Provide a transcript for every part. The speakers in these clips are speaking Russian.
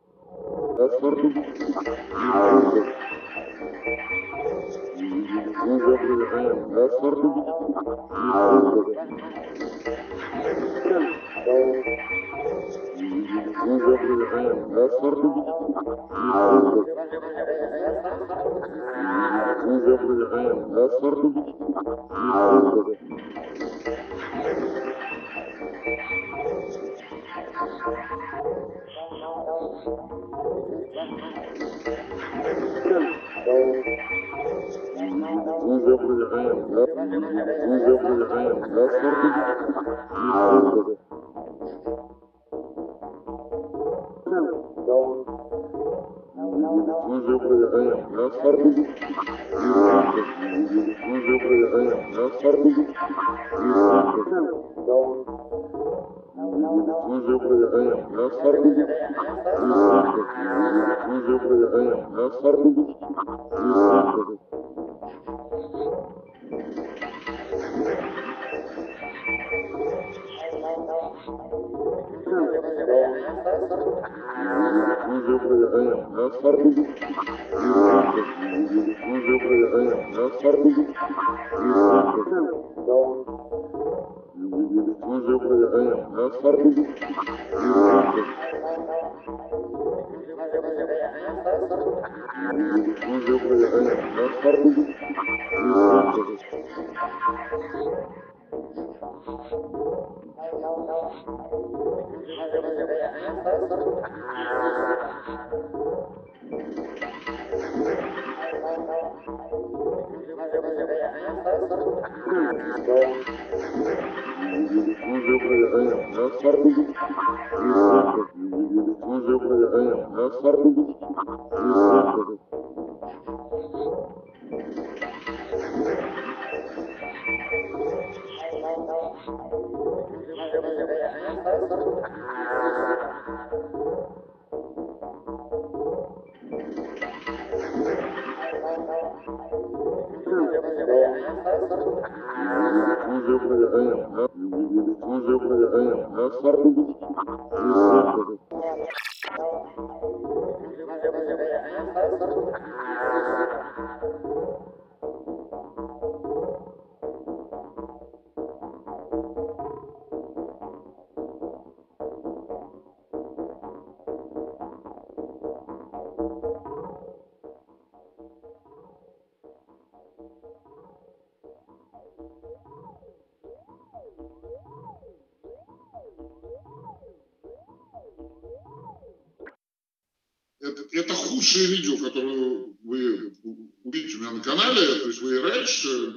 Это худшее видео, которое вы увидите у меня на канале. То есть вы и раньше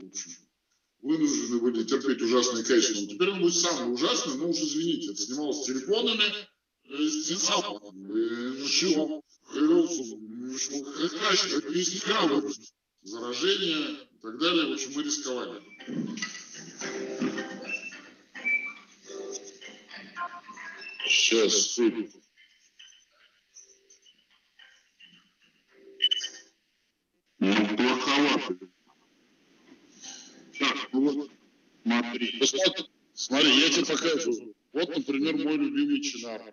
вынуждены были терпеть ужасные качества. Теперь он будет самый ужасный, но уж извините, это снималось с телефонами, заражение и так далее. В общем, мы рисковали. Сейчас, суть. Ну, плоховато. Так, вот, смотри. Смотри, я тебе покажу. Вот, например, мой любимый чинар.